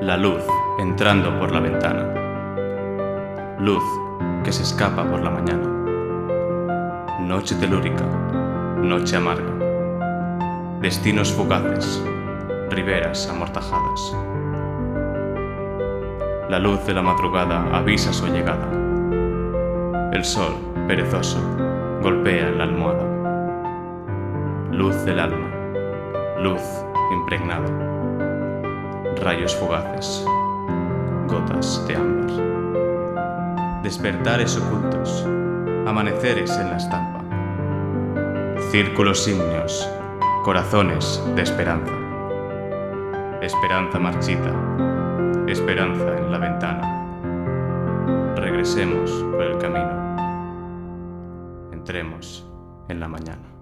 La luz entrando por la ventana. Luz que se escapa por la mañana. Noche telúrica, noche amarga. Destinos fugaces, riberas amortajadas. La luz de la madrugada avisa su llegada. El sol, perezoso, golpea en la almohada. Luz del alma, luz impregnada. Rayos fugaces, gotas de ámbar. Despertares ocultos, amaneceres en la estampa. Círculos ígneos, corazones de esperanza. Esperanza marchita, esperanza en la ventana. Regresemos por el camino. Entremos en la mañana.